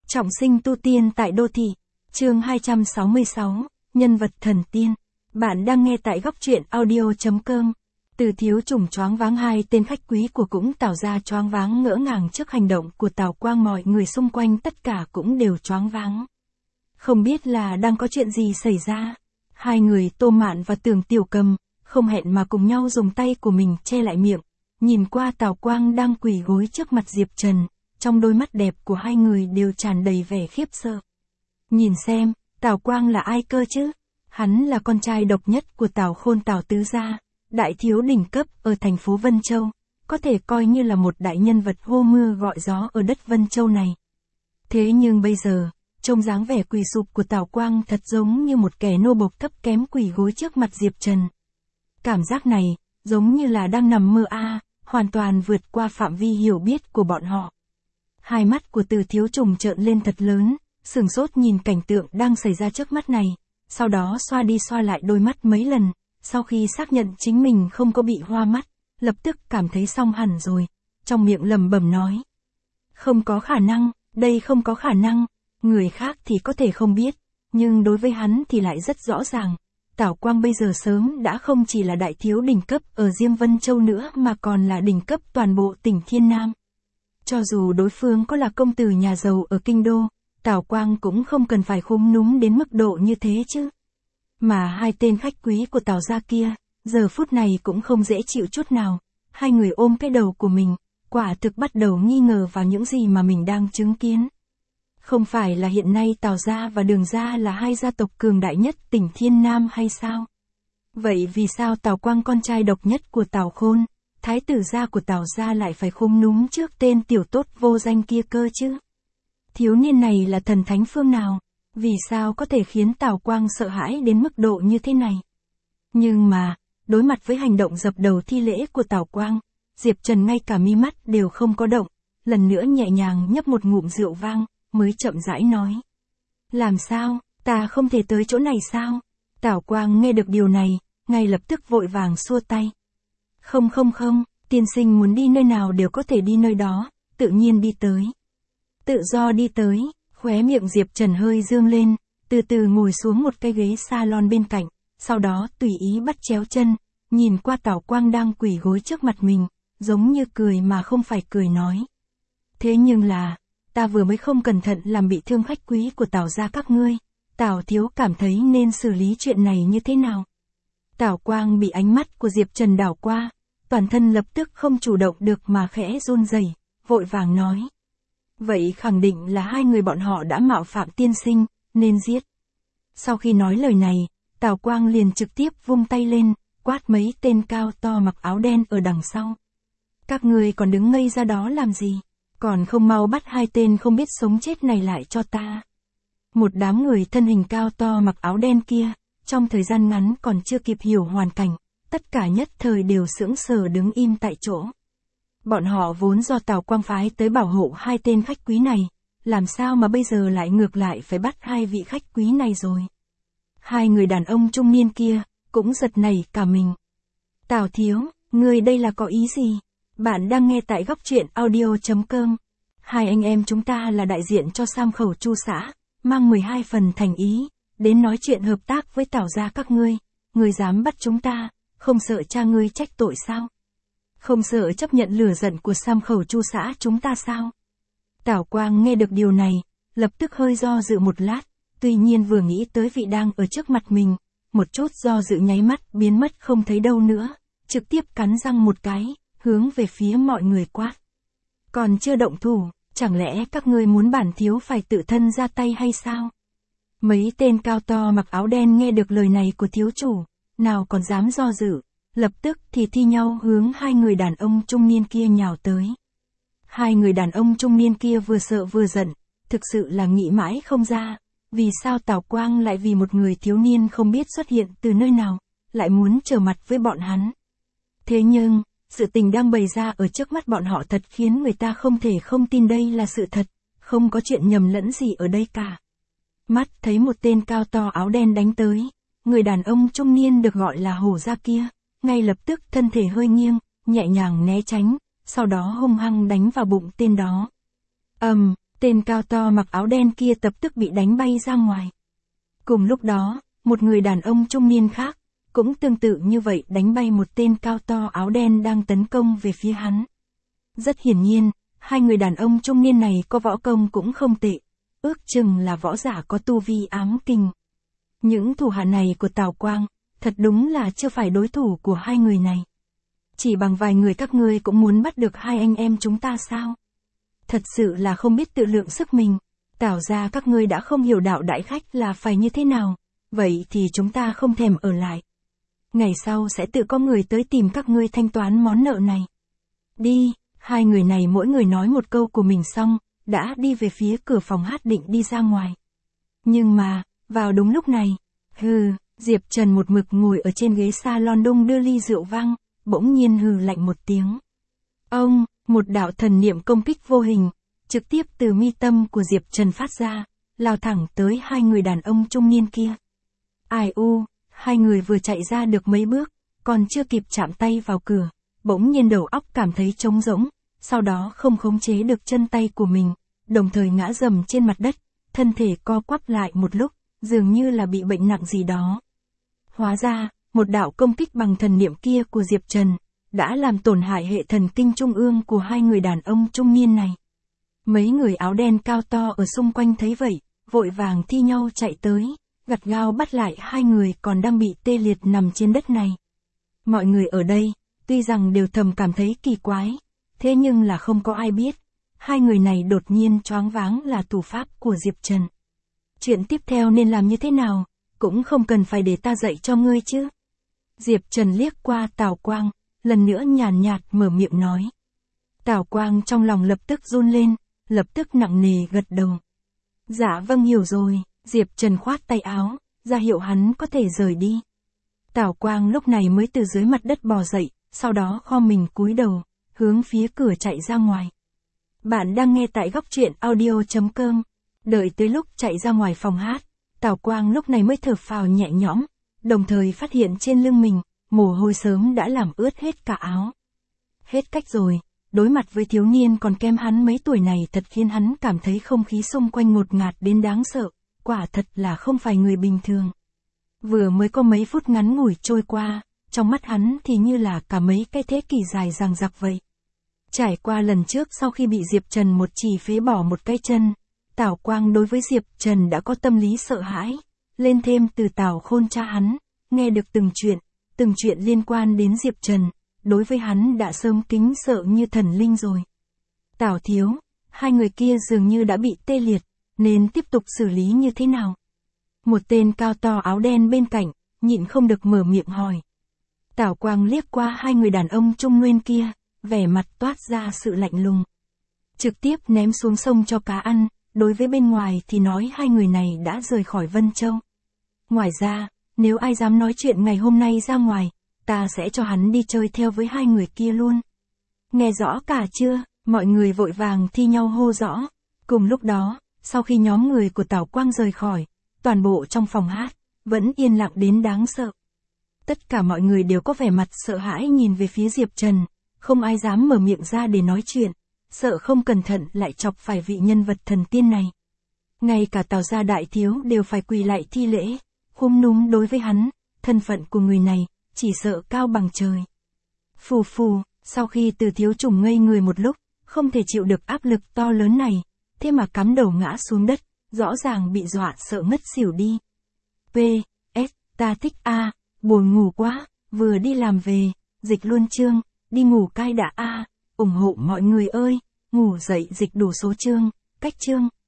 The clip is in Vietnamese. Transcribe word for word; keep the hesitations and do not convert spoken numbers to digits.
Trọng sinh tu tiên tại đô thị. Chương hai trăm sáu mươi sáu, nhân vật thần tiên. Bạn đang nghe tại góc truyện audio.com. Từ thiếu chủng choáng váng, hai tên khách quý của cũng tỏ ra choáng váng ngỡ ngàng trước hành động của Tào Quang, mọi người xung quanh tất cả cũng đều choáng váng. Không biết là đang có chuyện gì xảy ra. Hai người Tô Mạn và Tưởng Tiểu Cầm, không hẹn mà cùng nhau dùng tay của mình che lại miệng, nhìn qua Tào Quang đang quỳ gối trước mặt Diệp Trần. Trong đôi mắt đẹp của hai người đều tràn đầy vẻ khiếp sợ. Nhìn xem, Tào Quang là ai cơ chứ? Hắn là con trai độc nhất của Tào Khôn Tào tứ gia, đại thiếu đỉnh cấp ở thành phố Vân Châu, có thể coi như là một đại nhân vật hô mưa gọi gió ở đất Vân Châu này. Thế nhưng bây giờ, trông dáng vẻ quỳ sụp của Tào Quang thật giống như một kẻ nô bộc thấp kém quỳ gối trước mặt Diệp Trần. Cảm giác này, giống như là đang nằm mơ a, hoàn toàn vượt qua phạm vi hiểu biết của bọn họ. Hai mắt của Từ thiếu chủng trợn lên thật lớn, sửng sốt nhìn cảnh tượng đang xảy ra trước mắt này, sau đó xoa đi xoa lại đôi mắt mấy lần, sau khi xác nhận chính mình không có bị hoa mắt, lập tức cảm thấy xong hẳn rồi, trong miệng lẩm bẩm nói. Không có khả năng, đây không có khả năng, người khác thì có thể không biết, nhưng đối với hắn thì lại rất rõ ràng. Tào Quang bây giờ sớm đã không chỉ là đại thiếu đỉnh cấp ở riêng Vân Châu nữa mà còn là đỉnh cấp toàn bộ tỉnh Thiên Nam. Cho dù đối phương có là công tử nhà giàu ở kinh đô, Tào Quang cũng không cần phải khúm núm đến mức độ như thế chứ. Mà hai tên khách quý của Tào gia kia, giờ phút này cũng không dễ chịu chút nào. Hai người ôm cái đầu của mình, quả thực bắt đầu nghi ngờ vào những gì mà mình đang chứng kiến. Không phải là hiện nay Tào gia và Đường gia là hai gia tộc cường đại nhất tỉnh Thiên Nam hay sao? Vậy vì sao Tào Quang con trai độc nhất của Tào Khôn, thái tử gia của Tào gia lại phải khúm núm trước tên tiểu tốt vô danh kia cơ chứ? Thiếu niên này là thần thánh phương nào? Vì sao có thể khiến Tào Quang sợ hãi đến mức độ như thế này? Nhưng mà, đối mặt với hành động dập đầu thi lễ của Tào Quang, Diệp Trần ngay cả mi mắt đều không có động, lần nữa nhẹ nhàng nhấp một ngụm rượu vang, mới chậm rãi nói. Làm sao, ta không thể tới chỗ này sao? Tào Quang nghe được điều này, ngay lập tức vội vàng xua tay. Không không không, tiên sinh muốn đi nơi nào đều có thể đi nơi đó, tự nhiên đi tới. Tự do đi tới, khóe miệng Diệp Trần hơi dương lên, từ từ ngồi xuống một cái ghế salon bên cạnh, sau đó tùy ý bắt chéo chân, nhìn qua Tào Quang đang quỳ gối trước mặt mình, giống như cười mà không phải cười nói. Thế nhưng là, ta vừa mới không cẩn thận làm bị thương khách quý của Tào gia các ngươi, Tào thiếu cảm thấy nên xử lý chuyện này như thế nào? Tào Quang bị ánh mắt của Diệp Trần đảo qua, toàn thân lập tức không chủ động được mà khẽ run rẩy, vội vàng nói. Vậy khẳng định là hai người bọn họ đã mạo phạm tiên sinh, nên giết. Sau khi nói lời này, Tào Quang liền trực tiếp vung tay lên, quát mấy tên cao to mặc áo đen ở đằng sau. Các người còn đứng ngây ra đó làm gì? Còn không mau bắt hai tên không biết sống chết này lại cho ta. Một đám người thân hình cao to mặc áo đen kia, trong thời gian ngắn còn chưa kịp hiểu hoàn cảnh, tất cả nhất thời đều sững sờ đứng im tại chỗ. Bọn họ vốn do Tào Quang phái tới bảo hộ hai tên khách quý này, làm sao mà bây giờ lại ngược lại phải bắt hai vị khách quý này rồi. Hai người đàn ông trung niên kia, cũng giật nảy cả mình. Tào thiếu, người đây là có ý gì? Bạn đang nghe tại góc truyện audio.com. Hai anh em chúng ta là đại diện cho Sam Khẩu Chu xã, mang mười hai phần thành ý, đến nói chuyện hợp tác với Tào gia các ngươi. Ngươi dám bắt chúng ta, không sợ cha ngươi trách tội sao? Không sợ chấp nhận lửa giận của Sam Khẩu Chu xã chúng ta sao? Tào Quang nghe được điều này, lập tức hơi do dự một lát, tuy nhiên vừa nghĩ tới vị đang ở trước mặt mình, một chút do dự nháy mắt biến mất không thấy đâu nữa, trực tiếp cắn răng một cái, hướng về phía mọi người quát. Còn chưa động thủ, chẳng lẽ các ngươi muốn bản thiếu phải tự thân ra tay hay sao? Mấy tên cao to mặc áo đen nghe được lời này của thiếu chủ, nào còn dám do dự, lập tức thì thi nhau hướng hai người đàn ông trung niên kia nhào tới. Hai người đàn ông trung niên kia vừa sợ vừa giận, thực sự là nghĩ mãi không ra, vì sao Tào Quang lại vì một người thiếu niên không biết xuất hiện từ nơi nào, lại muốn trở mặt với bọn hắn. Thế nhưng, sự tình đang bày ra ở trước mắt bọn họ thật khiến người ta không thể không tin đây là sự thật, không có chuyện nhầm lẫn gì ở đây cả. Mắt thấy một tên cao to áo đen đánh tới, người đàn ông trung niên được gọi là Hổ gia kia, ngay lập tức thân thể hơi nghiêng, nhẹ nhàng né tránh, sau đó hung hăng đánh vào bụng tên đó. Ầm, um, Tên cao to mặc áo đen kia lập tức bị đánh bay ra ngoài. Cùng lúc đó, một người đàn ông trung niên khác, cũng tương tự như vậy đánh bay một tên cao to áo đen đang tấn công về phía hắn. Rất hiển nhiên, hai người đàn ông trung niên này có võ công cũng không tệ, ước chừng là võ giả có tu vi ám kình. Những thủ hạ này của Tào Quang, thật đúng là chưa phải đối thủ của hai người này. Chỉ bằng vài người các ngươi cũng muốn bắt được hai anh em chúng ta sao? Thật sự là không biết tự lượng sức mình. Tào gia các ngươi đã không hiểu đạo đại khách là phải như thế nào, vậy thì chúng ta không thèm ở lại. Ngày sau sẽ tự có người tới tìm các ngươi thanh toán món nợ này. Đi, hai người này mỗi người nói một câu của mình xong, đã đi về phía cửa phòng hát định đi ra ngoài. Nhưng mà, vào đúng lúc này, hừ, Diệp Trần một mực ngồi ở trên ghế salon đung đưa ly rượu vang, bỗng nhiên hừ lạnh một tiếng. Ông, một đạo thần niệm công kích vô hình, trực tiếp từ mi tâm của Diệp Trần phát ra, lao thẳng tới hai người đàn ông trung niên kia. Ai u, hai người vừa chạy ra được mấy bước, còn chưa kịp chạm tay vào cửa, bỗng nhiên đầu óc cảm thấy trống rỗng, sau đó không khống chế được chân tay của mình, đồng thời ngã rầm trên mặt đất, thân thể co quắp lại một lúc, dường như là bị bệnh nặng gì đó. Hóa ra, một đạo công kích bằng thần niệm kia của Diệp Trần, đã làm tổn hại hệ thần kinh trung ương của hai người đàn ông trung niên này. Mấy người áo đen cao to ở xung quanh thấy vậy, vội vàng thi nhau chạy tới, gắt gao bắt lại hai người còn đang bị tê liệt nằm trên đất này. Mọi người ở đây, tuy rằng đều thầm cảm thấy kỳ quái, thế nhưng là không có ai biết, hai người này đột nhiên choáng váng là thủ pháp của Diệp Trần. Chuyện tiếp theo nên làm như thế nào, cũng không cần phải để ta dạy cho ngươi chứ. Diệp Trần liếc qua Tào Quang, lần nữa nhàn nhạt mở miệng nói. Tào Quang trong lòng lập tức run lên, lập tức nặng nề gật đầu. Dạ vâng hiểu rồi, Diệp Trần khoát tay áo, ra hiệu hắn có thể rời đi. Tào Quang lúc này mới từ dưới mặt đất bò dậy, sau đó kho mình cúi đầu, hướng phía cửa chạy ra ngoài. Bạn đang nghe tại góc truyện audio chấm com. Đợi tới lúc chạy ra ngoài phòng hát, Tào Quang lúc này mới thở phào nhẹ nhõm, đồng thời phát hiện trên lưng mình, mồ hôi sớm đã làm ướt hết cả áo. Hết cách rồi, đối mặt với thiếu niên còn kem hắn mấy tuổi này thật khiến hắn cảm thấy không khí xung quanh ngột ngạt đến đáng sợ, quả thật là không phải người bình thường. Vừa mới có mấy phút ngắn ngủi trôi qua, trong mắt hắn thì như là cả mấy cái thế kỷ dài dằng dặc vậy. Trải qua lần trước sau khi bị Diệp Trần một chỉ phế bỏ một cái chân, Tào Quang đối với Diệp Trần đã có tâm lý sợ hãi, lên thêm từ Tào Khôn cha hắn, nghe được từng chuyện, từng chuyện liên quan đến Diệp Trần, đối với hắn đã sớm kính sợ như thần linh rồi. Tào thiếu, hai người kia dường như đã bị tê liệt, nên tiếp tục xử lý như thế nào? Một tên cao to áo đen bên cạnh, nhịn không được mở miệng hỏi. Tào Quang liếc qua hai người đàn ông trung nguyên kia, vẻ mặt toát ra sự lạnh lùng. Trực tiếp ném xuống sông cho cá ăn, đối với bên ngoài thì nói hai người này đã rời khỏi Vân Châu. Ngoài ra, nếu ai dám nói chuyện ngày hôm nay ra ngoài, ta sẽ cho hắn đi chơi theo với hai người kia luôn. Nghe rõ cả chưa? Mọi người vội vàng thi nhau hô rõ. Cùng lúc đó, sau khi nhóm người của Tào Quang rời khỏi, toàn bộ trong phòng hát, vẫn yên lặng đến đáng sợ. Tất cả mọi người đều có vẻ mặt sợ hãi nhìn về phía Diệp Trần, không ai dám mở miệng ra để nói chuyện, sợ không cẩn thận lại chọc phải vị nhân vật thần tiên này. Ngay cả Tào gia đại thiếu đều phải quỳ lại thi lễ, khúm núm đối với hắn, thân phận của người này, chỉ sợ cao bằng trời. Phù phù, sau khi Từ thiếu chủng ngây người một lúc, không thể chịu được áp lực to lớn này, thế mà cắm đầu ngã xuống đất, rõ ràng bị dọa sợ ngất xỉu đi. P S ta thích A, buồn ngủ quá, vừa đi làm về, dịch luôn chương, đi ngủ cai đã A, ủng hộ mọi người ơi, ngủ dậy dịch đủ số chương, cách chương.